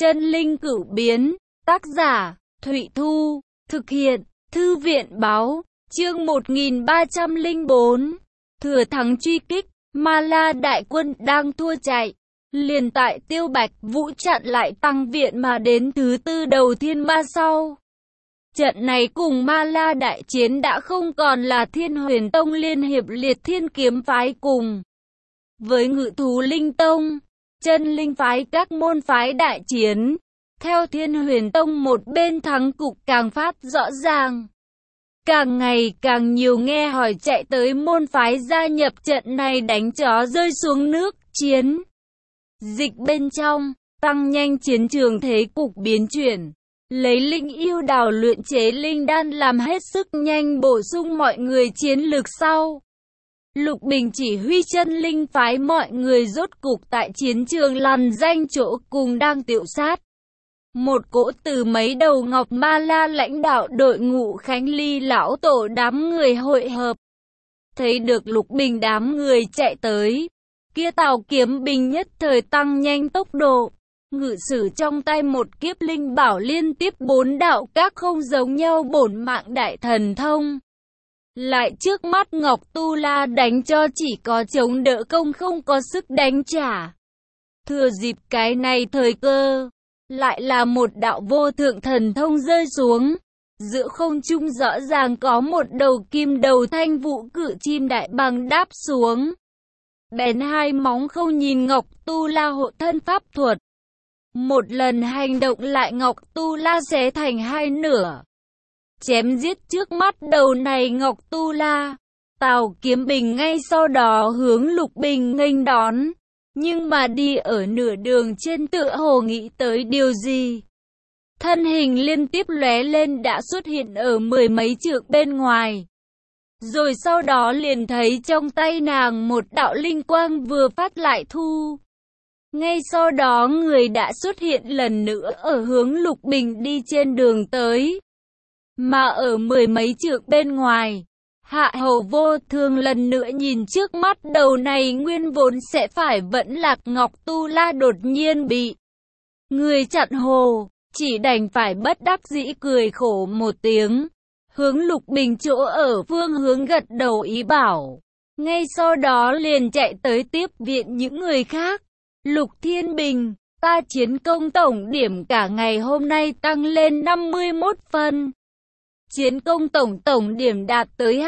Chân linh cửu biến, tác giả, Thụy Thu, thực hiện, Thư viện báo, chương 1304, thừa thắng truy kích, Ma La đại quân đang thua chạy. Liền tại Tiêu Bạch Vũ chặn lại tăng viện mà đến thứ tư đầu thiên ma sau. Trận này cùng Ma La đại chiến đã không còn là Thiên Huyền Tông liên hiệp Liệt Thiên Kiếm phái cùng với Ngự Thú Linh Tông, Chân Linh phái các môn phái đại chiến. Theo Thiên Huyền Tông một bên thắng cục càng phát rõ ràng. Càng ngày càng nhiều nghe hỏi chạy tới môn phái gia nhập trận này đánh chó rơi xuống nước, chiến dịch bên trong, tăng nhanh chiến trường thế cục biến chuyển. Lấy linh yêu đào luyện chế linh đan làm hết sức nhanh bổ sung mọi người chiến lược sau. Lục Bình chỉ huy Chân Linh phái mọi người rốt cục tại chiến trường lằn danh chỗ cùng đang tiểu sát. Một cỗ từ mấy đầu ngọc Ma La lãnh đạo đội ngũ Khánh Ly lão tổ đám người hội hợp. Thấy được Lục Bình đám người chạy tới, kia Tào Kiếm Bình nhất thời tăng nhanh tốc độ. Ngự sử trong tay một kiếp linh bảo liên tiếp 4 đạo các không giống nhau bổn mạng đại thần thông. Lại trước mắt Ngọc Tu La đánh cho chỉ có chống đỡ công không có sức đánh trả. Thừa dịp cái này thời cơ, lại là một đạo vô thượng thần thông rơi xuống. Giữa không trung rõ ràng có một đầu kim đầu thanh vũ cự chim đại bàng đáp xuống. Bèn hai móng không nhìn Ngọc Tu La hộ thân pháp thuật. Một lần hành động lại Ngọc Tu La xé thành hai nửa. Chém giết trước mắt đầu này Ngọc Tu La. Tào Kiếm Bình ngay sau đó hướng Lục Bình nghênh đón. Nhưng mà đi ở nửa đường trên tựa hồ nghĩ tới điều gì. Thân hình liên tiếp lóe lên đã xuất hiện ở mười mấy trượng bên ngoài. Rồi sau đó liền thấy trong tay nàng một đạo linh quang vừa phát lại thu. Ngay sau đó người đã xuất hiện lần nữa ở hướng Lục Bình đi trên đường tới. Mà ở mười mấy trượng bên ngoài, Hạ Hầu Vô Thương lần nữa nhìn trước mắt đầu này nguyên vốn sẽ phải vẫn lạc Ngọc Tu La đột nhiên bị người chặn hồ, chỉ đành phải bất đắc dĩ cười khổ một tiếng, hướng Lục Bình chỗ ở phương hướng gật đầu ý bảo. Ngay sau đó liền chạy tới tiếp viện những người khác. Lục Thiên Bình, ta chiến công tổng điểm cả ngày hôm nay tăng lên 51 phân. Chiến công tổng điểm đạt tới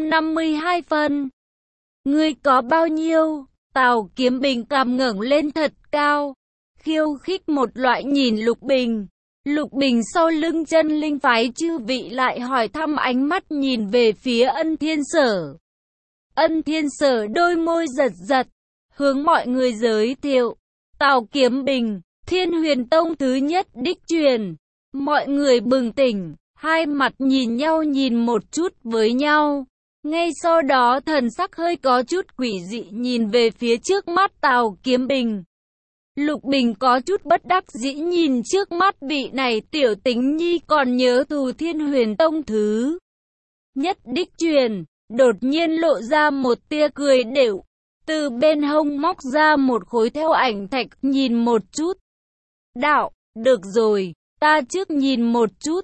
252 phân. Ngươi có bao nhiêu? Tào Kiếm Bình cằm ngẩng lên thật cao, khiêu khích một loại nhìn Lục Bình. Lục Bình sau lưng Chân Linh phái chư vị lại hỏi thăm ánh mắt nhìn về phía Ân Thiên Sở. Ân Thiên Sở đôi môi giật giật, hướng mọi người giới thiệu. Tào Kiếm Bình, Thiên Huyền Tông thứ nhất đích truyền. Mọi người bừng tỉnh. Hai mặt nhìn nhau nhìn một chút với nhau. Ngay sau đó thần sắc hơi có chút quỷ dị nhìn về phía trước mắt Tào Kiếm Bình. Lục Bình có chút bất đắc dĩ nhìn trước mắt vị này tiểu tính nhi còn nhớ thù Thiên Huyền Tông thứ nhất đích truyền. Đột nhiên lộ ra một tia cười đểu. Từ bên hông móc ra một khối theo ảnh thạch nhìn một chút. Đạo, được rồi, ta trước nhìn một chút.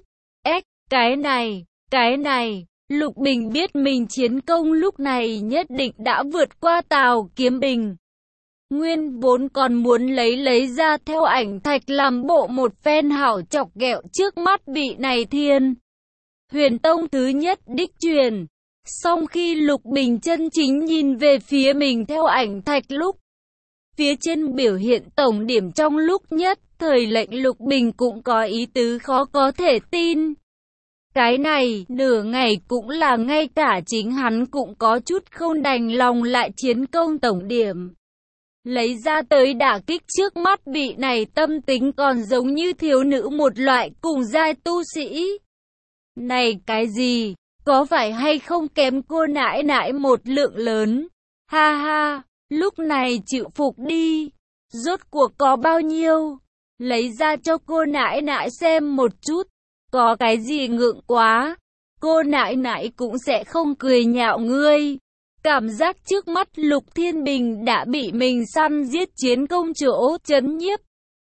Cái này, Lục Bình biết mình chiến công lúc này nhất định đã vượt qua Tào Kiếm Bình. Nguyên vốn còn muốn lấy ra theo ảnh thạch làm bộ một phen hảo chọc ghẹo trước mắt vị này Thiên Huyền Tông thứ nhất đích truyền. Song khi Lục Bình chân chính nhìn về phía mình theo ảnh thạch lúc, phía trên biểu hiện tổng điểm trong lúc nhất thời lệnh Lục Bình cũng có ý tứ khó có thể tin. Cái này, nửa ngày cũng là ngay cả chính hắn cũng có chút không đành lòng lại chiến công tổng điểm. Lấy ra tới đả kích trước mắt vị này tâm tính còn giống như thiếu nữ một loại cùng giai tu sĩ. Này cái gì, có phải hay không kém cô nãi nãi một lượng lớn? Ha ha, lúc này chịu phục đi. Rốt cuộc có bao nhiêu? Lấy ra cho cô nãi nãi xem một chút. Có cái gì ngượng quá, cô nãi nãi cũng sẽ không cười nhạo ngươi. Cảm giác trước mắt Lục Thiên Bình đã bị mình săn giết chiến công chỗ chấn nhiếp.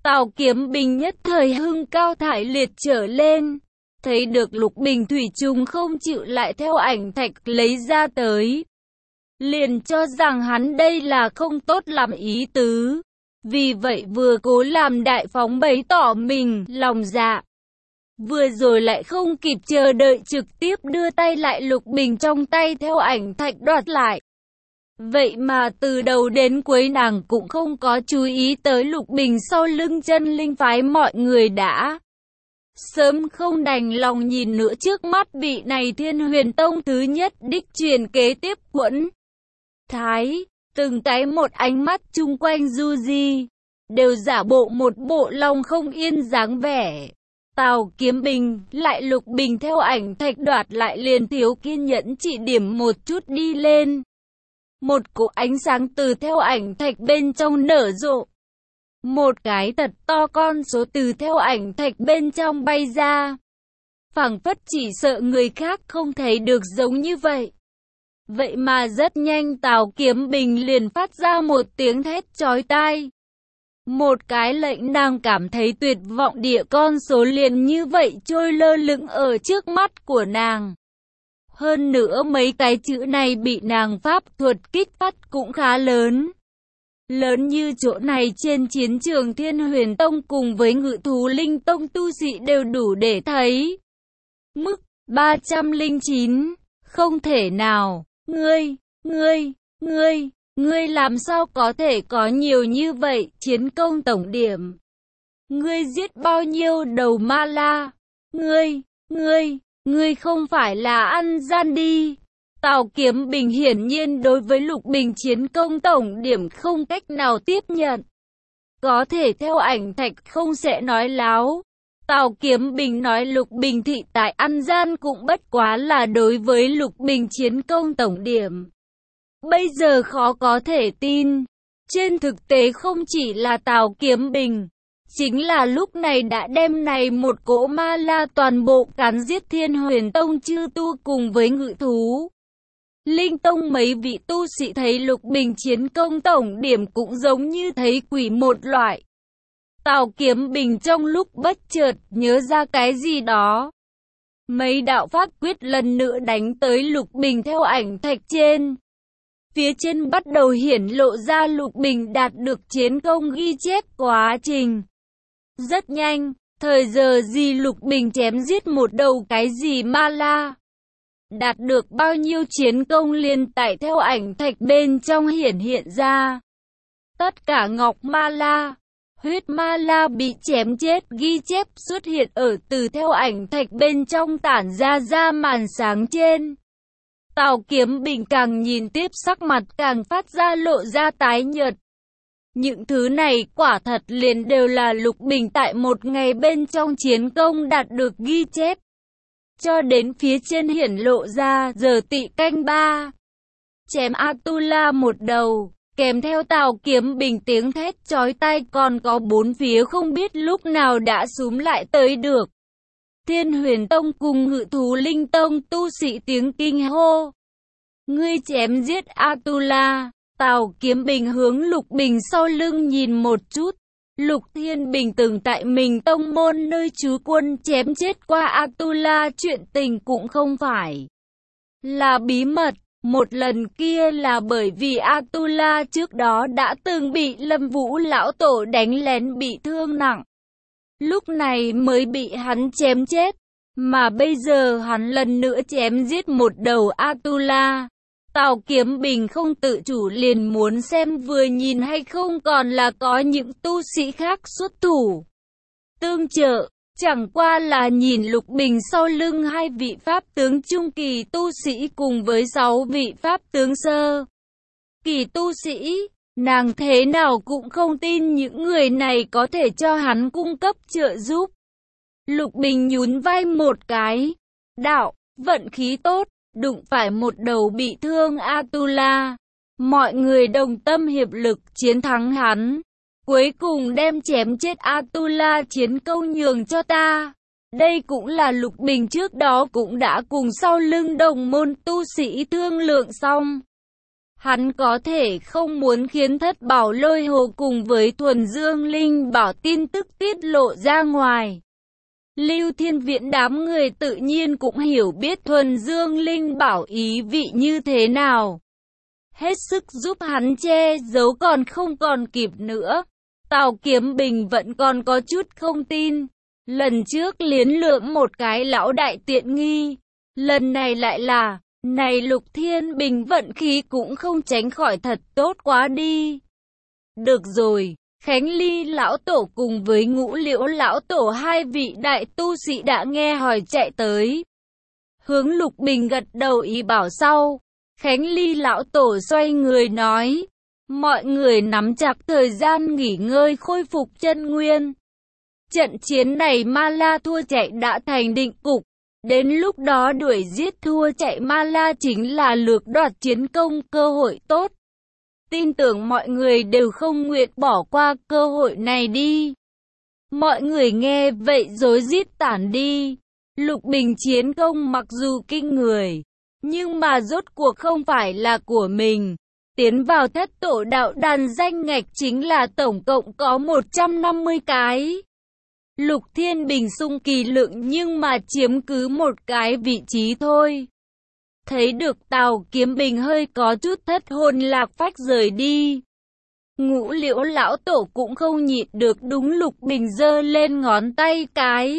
Tào Kiếm Bình nhất thời hưng cao thải liệt trở lên. Thấy được Lục Bình thủy chung không chịu lại theo ảnh thạch lấy ra tới. Liền cho rằng hắn đây là không tốt làm ý tứ. Vì vậy vừa cố làm đại phóng bày tỏ mình lòng dạ. Vừa rồi lại không kịp chờ đợi trực tiếp đưa tay lại Lục Bình trong tay theo ảnh thạch đoạt lại. Vậy mà từ đầu đến cuối nàng cũng không có chú ý tới Lục Bình sau lưng Chân Linh phái mọi người đã sớm không đành lòng nhìn nữa trước mắt vị này Thiên Huyền Tông thứ nhất đích truyền kế tiếp Quẫn Thái, từng cái một ánh mắt chung quanh du di, đều giả bộ một bộ lòng không yên dáng vẻ. Tào Kiếm Bình, lại Lục Bình theo ảnh thạch đoạt lại liền thiếu kiên nhẫn chỉ điểm một chút đi lên. Một cỗ ánh sáng từ theo ảnh thạch bên trong nở rộ. Một cái thật to con số từ theo ảnh thạch bên trong bay ra. Phảng phất chỉ sợ người khác không thấy được giống như vậy. Vậy mà rất nhanh Tào Kiếm Bình liền phát ra một tiếng thét chói tai. Một cái lệnh nàng cảm thấy tuyệt vọng địa con số liền như vậy trôi lơ lửng ở trước mắt của nàng. Hơn nữa mấy cái chữ này bị nàng pháp thuật kích phát cũng khá lớn. Lớn như chỗ này trên chiến trường Thiên Huyền Tông cùng với Ngự Thú Linh Tông tu sĩ đều đủ để thấy. Mức 309, không thể nào, ngươi làm sao có thể có nhiều như vậy, chiến công tổng điểm. Ngươi giết bao nhiêu đầu ma la, ngươi không phải là ăn gian đi. Tào Kiếm Bình hiển nhiên đối với Lục Bình chiến công tổng điểm không cách nào tiếp nhận. Có thể theo ảnh thạch không sẽ nói láo. Tào Kiếm Bình nói Lục Bình thị tại ăn gian cũng bất quá là đối với Lục Bình chiến công tổng điểm. Bây giờ khó có thể tin. Trên thực tế không chỉ là Tào Kiếm Bình, chính là lúc này đã đem này một cỗ ma la toàn bộ cắn giết Thiên Huyền Tông chư tu cùng với Ngự Thú Linh Tông mấy vị tu sĩ thấy Lục Bình chiến công tổng điểm cũng giống như thấy quỷ một loại. Tào Kiếm Bình trong lúc bất chợt nhớ ra cái gì đó. Mấy đạo pháp quyết lần nữa đánh tới Lục Bình theo ảnh thạch trên. Phía trên bắt đầu hiển lộ ra Lục Bình đạt được chiến công ghi chép quá trình. Rất nhanh, thời giờ gì Lục Bình chém giết một đầu cái gì ma la. Đạt được bao nhiêu chiến công liền tại theo ảnh thạch bên trong hiển hiện ra. Tất cả ngọc ma la, huyết ma la bị chém chết ghi chép xuất hiện ở từ theo ảnh thạch bên trong tản ra màn sáng trên. Tào Kiếm Bình càng nhìn tiếp sắc mặt càng phát ra lộ ra tái nhợt. Những thứ này quả thật liền đều là Lục Bình tại một ngày bên trong chiến công đạt được ghi chép. Cho đến phía trên hiển lộ ra giờ Tỵ canh 3. Chém Atula một đầu, kèm theo Tào Kiếm Bình tiếng thét chói tai còn có bốn phía không biết lúc nào đã xúm lại tới được. Thiên Huyền Tông cùng Ngự Thú Linh Tông tu sĩ tiếng kinh hô. Ngươi chém giết Atula. Tào Kiếm Bình hướng Lục Bình sau lưng nhìn một chút. Lục Thiên Bình từng tại mình tông môn nơi trú quân chém chết qua Atula, chuyện tình cũng không phải là bí mật. Một lần kia là bởi vì Atula trước đó đã từng bị Lâm Vũ lão tổ đánh lén bị thương nặng. Lúc này mới bị hắn chém chết. Mà bây giờ hắn lần nữa chém giết một đầu Atula. Tào Kiếm Bình không tự chủ liền muốn xem vừa nhìn hay không còn là có những tu sĩ khác xuất thủ tương trợ. Chẳng qua là nhìn Lục Bình sau lưng hai vị pháp tướng trung kỳ tu sĩ cùng với 6 vị pháp tướng sơ kỳ tu sĩ, nàng thế nào cũng không tin những người này có thể cho hắn cung cấp trợ giúp. Lục Bình nhún vai một cái, đạo, vận khí tốt, đụng phải một đầu bị thương Atula. Mọi người đồng tâm hiệp lực chiến thắng hắn. Cuối cùng đem chém chết Atula chiến công nhường cho ta. Đây cũng là Lục Bình trước đó cũng đã cùng sau lưng đồng môn tu sĩ thương lượng xong. Hắn có thể không muốn khiến Thất Bảo Lôi Hồ cùng với Thuần Dương Linh Bảo tin tức tiết lộ ra ngoài. Lưu Thiên Viễn đám người tự nhiên cũng hiểu biết Thuần Dương Linh Bảo ý vị như thế nào. Hết sức giúp hắn che giấu còn không còn kịp nữa. Tào Kiếm Bình vẫn còn có chút không tin. Lần trước liến lượm một cái lão đại tiện nghi. Lần này lại là, này Lục Thiên Bình vận khí cũng không tránh khỏi thật tốt quá đi. Được rồi, Khánh Ly lão tổ cùng với Ngũ Liễu lão tổ hai vị đại tu sĩ đã nghe hỏi chạy tới. Hướng Lục Bình gật đầu ý bảo sau. Khánh Ly lão tổ xoay người nói, mọi người nắm chặt thời gian nghỉ ngơi khôi phục chân nguyên. Trận chiến này Ma La thua chạy đã thành định cục, đến lúc đó đuổi giết thua chạy Ma La chính là lược đoạt chiến công cơ hội tốt. Tin tưởng mọi người đều không nguyện bỏ qua cơ hội này đi. Mọi người nghe vậy rối rít tản đi. Lục Bình chiến công mặc dù kinh người, nhưng mà rốt cuộc không phải là của mình. Tiến vào thất tổ đạo đàn danh ngạch chính là tổng cộng có 150 cái. Lục Thiên Bình sung kỳ lượng nhưng mà chiếm cứ một cái vị trí thôi. Thấy được Tào Kiếm Bình hơi có chút thất hồn lạc phách rời đi. Ngũ Liễu lão tổ cũng không nhịn được đúng Lục Bình giơ lên ngón tay cái.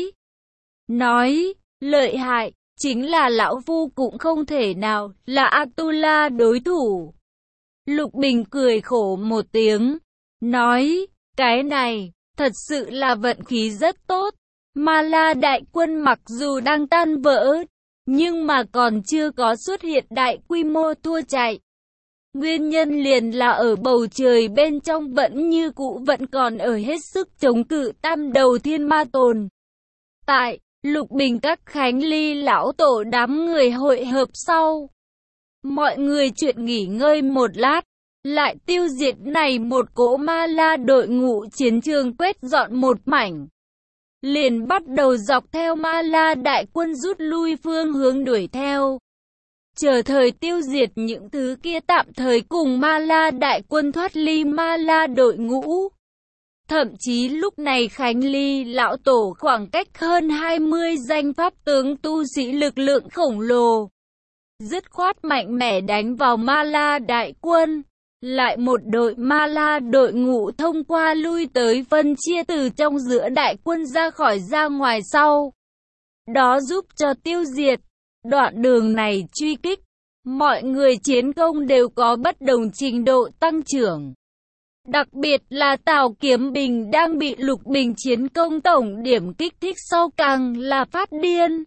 Nói, lợi hại, chính là lão phu cũng không thể nào là Atula đối thủ. Lục Bình cười khổ một tiếng, nói, cái này, thật sự là vận khí rất tốt. Ma La đại quân mặc dù đang tan vỡ, nhưng mà còn chưa có xuất hiện đại quy mô thua chạy. Nguyên nhân liền là ở bầu trời bên trong vẫn như cũ vẫn còn ở hết sức chống cự tam đầu thiên ma tồn. Tại Lục Bình các Khánh Ly lão tổ đám người hội hợp sau. Mọi người chuyện nghỉ ngơi một lát, lại tiêu diệt này một cỗ Ma La đội ngũ chiến trường quét dọn một mảnh. Liền bắt đầu dọc theo Ma La đại quân rút lui phương hướng đuổi theo. Chờ thời tiêu diệt những thứ kia tạm thời cùng Ma La đại quân thoát ly Ma La đội ngũ. Thậm chí lúc này Khánh Ly lão tổ khoảng cách hơn 20 danh pháp tướng tu sĩ lực lượng khổng lồ. Dứt khoát mạnh mẽ đánh vào Ma La đại quân. Lại một đội Ma La đội ngũ thông qua lui tới phân chia từ trong giữa đại quân ra ngoài sau. Đó giúp cho tiêu diệt. Đoạn đường này truy kích, mọi người chiến công đều có bất đồng trình độ tăng trưởng. Đặc biệt là Tào Kiếm Bình đang bị Lục Bình chiến công tổng điểm kích thích sau càng là phát điên.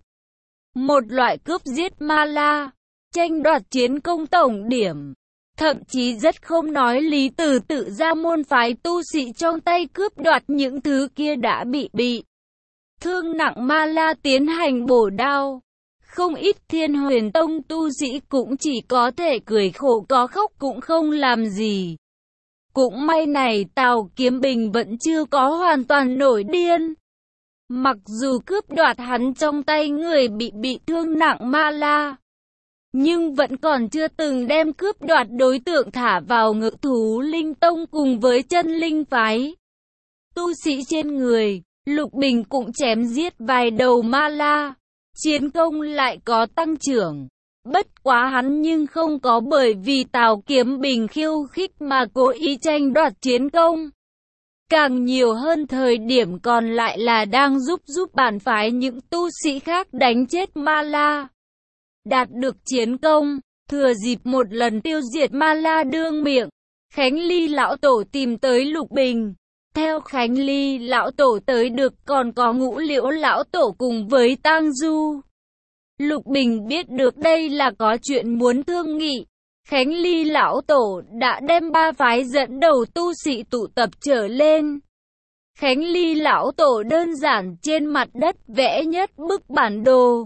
Một loại cướp giết Ma La, tranh đoạt chiến công tổng điểm. Thậm chí rất không nói lý từ tự ra môn phái tu sĩ trong tay cướp đoạt những thứ kia đã bị thương nặng Ma La tiến hành bổ đao. Không ít Thiên Huyền Tông tu sĩ cũng chỉ có thể cười khổ có khóc cũng không làm gì. Cũng may này Tào Kiếm Bình vẫn chưa có hoàn toàn nổi điên. Mặc dù cướp đoạt hắn trong tay người bị thương nặng Ma La, nhưng vẫn còn chưa từng đem cướp đoạt đối tượng thả vào Ngự Thú Linh Tông cùng với Chân Linh phái. Tu sĩ trên người, Lục Bình cũng chém giết vài đầu Ma La, chiến công lại có tăng trưởng. Bất quá hắn nhưng không có bởi vì Tào Kiếm Bình khiêu khích mà cố ý tranh đoạt chiến công. Càng nhiều hơn thời điểm còn lại là đang giúp bản phái những tu sĩ khác đánh chết Ma La. Đạt được chiến công, thừa dịp một lần tiêu diệt Ma La đương miệng, Khánh Ly lão tổ tìm tới Lục Bình. Theo Khánh Ly lão tổ tới được còn có Ngũ Liễu lão tổ cùng với Tang Du. Lục Bình biết được đây là có chuyện muốn thương nghị. Khánh Ly lão tổ đã đem ba phái dẫn đầu tu sĩ tụ tập trở lên. Khánh Ly lão tổ đơn giản trên mặt đất vẽ nhất bức bản đồ.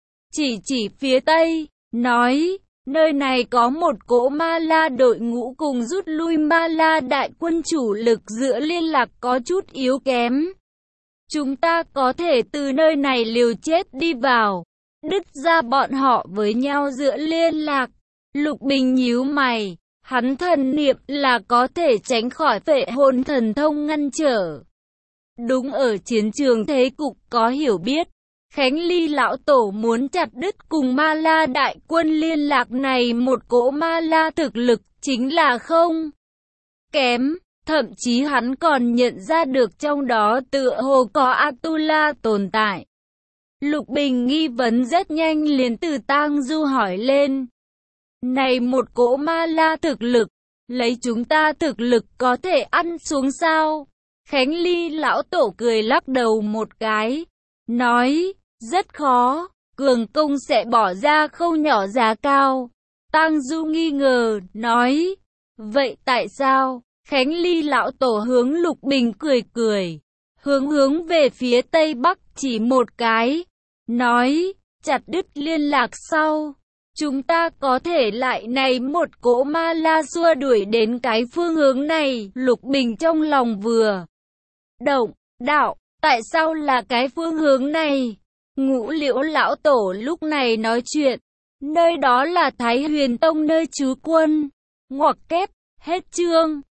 Chỉ phía tây, nói, nơi này có một cỗ Ma La đội ngũ cùng rút lui Ma La đại quân chủ lực giữa liên lạc có chút yếu kém. Chúng ta có thể từ nơi này liều chết đi vào, đứt ra bọn họ với nhau giữa liên lạc. Lục Bình nhíu mày, Hắn thần niệm là có thể tránh khỏi phệ hồn thần thông ngăn trở. Đúng ở chiến trường thế cục có hiểu biết, Khánh Ly lão tổ muốn chặt đứt cùng Ma La đại quân liên lạc này một cỗ Ma La thực lực chính là không kém, thậm chí hắn còn nhận ra được trong đó tựa hồ có Atula tồn tại. Lục Bình nghi vấn rất nhanh liền từ Tang Du hỏi lên. Này một cỗ Ma La thực lực, lấy chúng ta thực lực có thể ăn xuống sao? Khánh Ly lão tổ cười lắc đầu một cái, nói, rất khó, cường công sẽ bỏ ra không nhỏ giá cao. Tang Du nghi ngờ, nói, vậy tại sao? Khánh Ly lão tổ hướng Lục Bình cười cười, hướng về phía tây bắc chỉ một cái, nói, chặt đứt liên lạc sau. Chúng ta có thể lại này một cỗ Ma La xua đuổi đến cái phương hướng này. Lục Bình trong lòng vừa động, đạo, tại sao là cái phương hướng này? Ngũ Liễu lão tổ lúc này nói chuyện, nơi đó là Thái Huyền Tông nơi trú quân. Ngoặc kép, hết chương.